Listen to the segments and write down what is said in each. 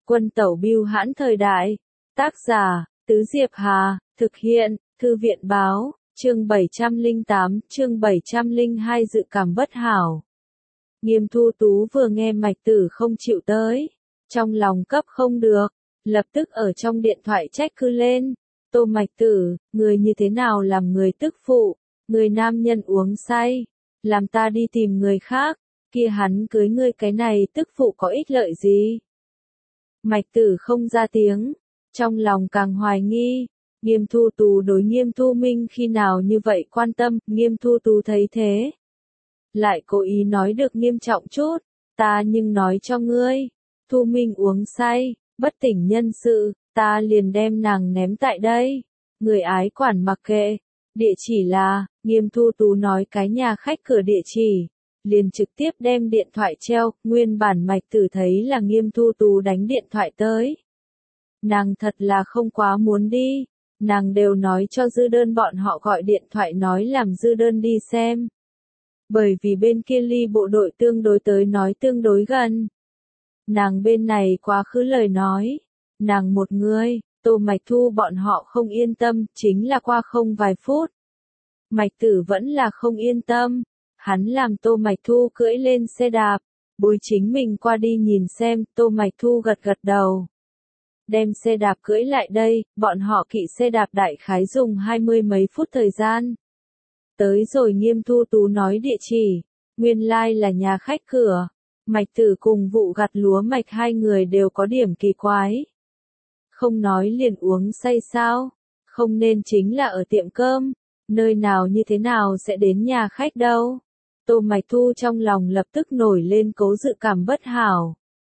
Quân tẩu bưu hãn thời đại. Tác giả, Tứ Diệp Hà, thực hiện, Thư viện báo, chương 708, chương 702 dự cảm bất hảo. Nghiêm Thu Tú vừa nghe Mạch Tử không chịu tới, trong lòng cấp không được, lập tức ở trong điện thoại trách cứ lên. Tô Mạch Tử, người như thế nào làm người tức phụ, người nam nhân uống say, làm ta đi tìm người khác, kia hắn cưới ngươi cái này tức phụ có ích lợi gì? Mạch Tử không ra tiếng, trong lòng càng hoài nghi, Nghiêm Thu Tú đối Nghiêm Thu Minh khi nào như vậy quan tâm, Nghiêm Thu Tú thấy thế. Lại cố ý nói được nghiêm trọng chút, ta nhưng nói cho ngươi, Thu Minh uống say, bất tỉnh nhân sự, ta liền đem nàng ném tại đây, người ái quản mặc kệ, địa chỉ là, Nghiêm Thu Tú nói cái nhà khách cửa địa chỉ, liền trực tiếp đem điện thoại treo, nguyên bản Mạch Tử thấy là Nghiêm Thu Tú đánh điện thoại tới. Nàng thật là không quá muốn đi, nàng đều nói cho Dư Đơn bọn họ gọi điện thoại nói làm Dư Đơn đi xem. Bởi vì bên kia ly bộ đội tương đối tới nói tương đối gần. Nàng bên này quá khứ lời nói, nàng một người, Tô Mạch Thu bọn họ không yên tâm, chính là qua không vài phút. Mạch Tử vẫn là không yên tâm, hắn làm Tô Mạch Thu cưỡi lên xe đạp, bối chính mình qua đi nhìn xem, Tô Mạch Thu gật gật đầu. Đem xe đạp cưỡi lại đây, bọn họ kỵ xe đạp đại khái dùng 20 mấy phút thời gian. Tới rồi Nghiêm Thu Tú nói địa chỉ, nguyên lai là nhà khách cửa, Mạch Tử cùng vụ gặt lúa Mạch hai người đều có điểm kỳ quái. Không nói liền uống say sao, không nên chính là ở tiệm cơm, nơi nào như thế nào sẽ đến nhà khách đâu. Tô Mạch Thu trong lòng lập tức nổi lên cố dự cảm bất hảo.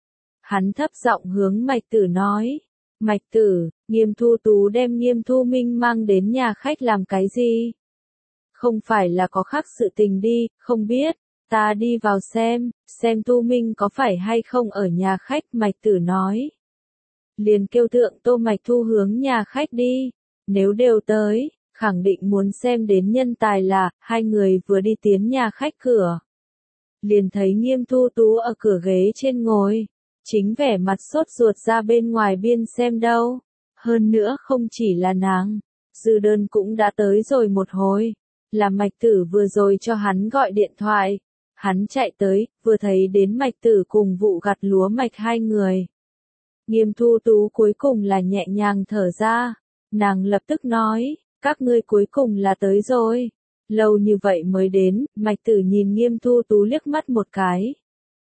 Hắn thấp giọng hướng Mạch Tử nói, Mạch Tử, Nghiêm Thu Tú đem Nghiêm Thu Minh mang đến nhà khách làm cái gì? Không phải là có khác sự tình đi, không biết, ta đi vào xem Thu Minh có phải hay không ở nhà khách, Mạch Tử nói. Liền kêu thượng Tô Mạch Thu hướng nhà khách đi, nếu đều tới, khẳng định muốn xem đến nhân tài là, hai người vừa đi tiến nhà khách cửa. Liền thấy Nghiêm Thu Tú ở cửa ghế trên ngồi, chính vẻ mặt sốt ruột ra bên ngoài biên xem đâu. Hơn nữa không chỉ là nàng, Dư Đơn cũng đã tới rồi một hồi, là Mạch Tử vừa rồi cho hắn gọi điện thoại. Hắn chạy tới, vừa thấy đến Mạch Tử cùng vụ gặt lúa Mạch hai người. Nghiêm Thu Tú cuối cùng là nhẹ nhàng thở ra, nàng lập tức nói, các ngươi cuối cùng là tới rồi. Lâu như vậy mới đến, Mạch Tử nhìn Nghiêm Thu Tú liếc mắt một cái.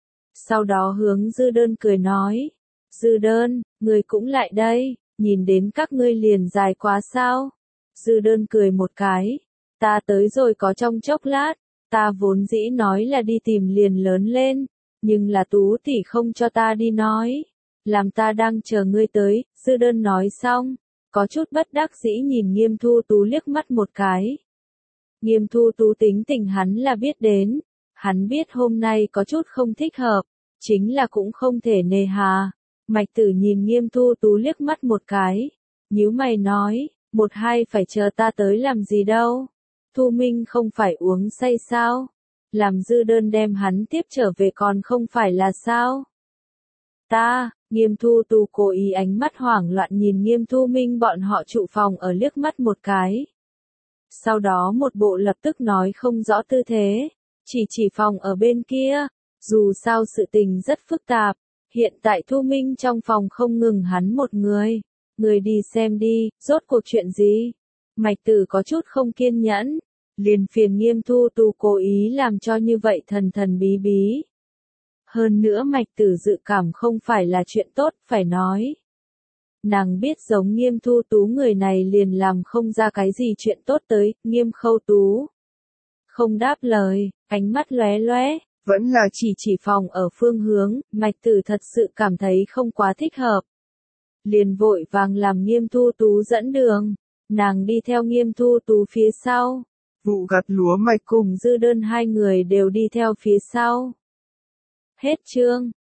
Sau đó hướng Dư Đơn cười nói, Dư Đơn, ngươi cũng lại đây, nhìn đến các ngươi liền dài quá sao? Dư Đơn cười một cái, ta tới rồi có trong chốc lát, ta vốn dĩ nói là đi tìm liền lớn lên, nhưng là Tú tỷ không cho ta đi nói, làm ta đang chờ ngươi tới. Dư Đơn nói xong, có chút bất đắc dĩ nhìn Nghiêm Thu Tú liếc mắt một cái. Nghiêm Thu Tú tính tình hắn là biết đến, hắn biết hôm nay có chút không thích hợp, chính là cũng không thể nề hà. Mạch Tử nhìn Nghiêm Thu Tú liếc mắt một cái, nhíu mày nói, một hai phải chờ ta tới làm gì đâu, Thu Minh không phải uống say sao, làm Dư Đơn đem hắn tiếp trở về còn không phải là sao. Nghiêm Thu Tú cố ý ánh mắt hoảng loạn nhìn Nghiêm Thu Minh bọn họ trụ phòng ở liếc mắt một cái. Sau đó một bộ lập tức nói không rõ tư thế, chỉ phòng ở bên kia, dù sao sự tình rất phức tạp, hiện tại Thu Minh trong phòng không ngừng hắn một người đi xem đi, rốt cuộc chuyện gì? Mạch Tử có chút không kiên nhẫn, liền phiền Nghiêm Thu Tú cố ý làm cho như vậy thần thần bí bí. Hơn nữa Mạch Tử dự cảm không phải là chuyện tốt, phải nói. Nàng biết giống Nghiêm Thu Tú người này liền làm không ra cái gì chuyện tốt tới. Nghiêm Khâu Tú không đáp lời, ánh mắt lóe lóe, vẫn là chỉ phòng ở phương hướng. Mạch Tử thật sự cảm thấy không quá thích hợp, liền vội vàng làm Nghiêm Thu Tú dẫn đường, nàng đi theo Nghiêm Thu Tú phía sau, vụ gặt lúa Mạch cùng Dư Đơn hai người đều đi theo phía sau. Hết chương.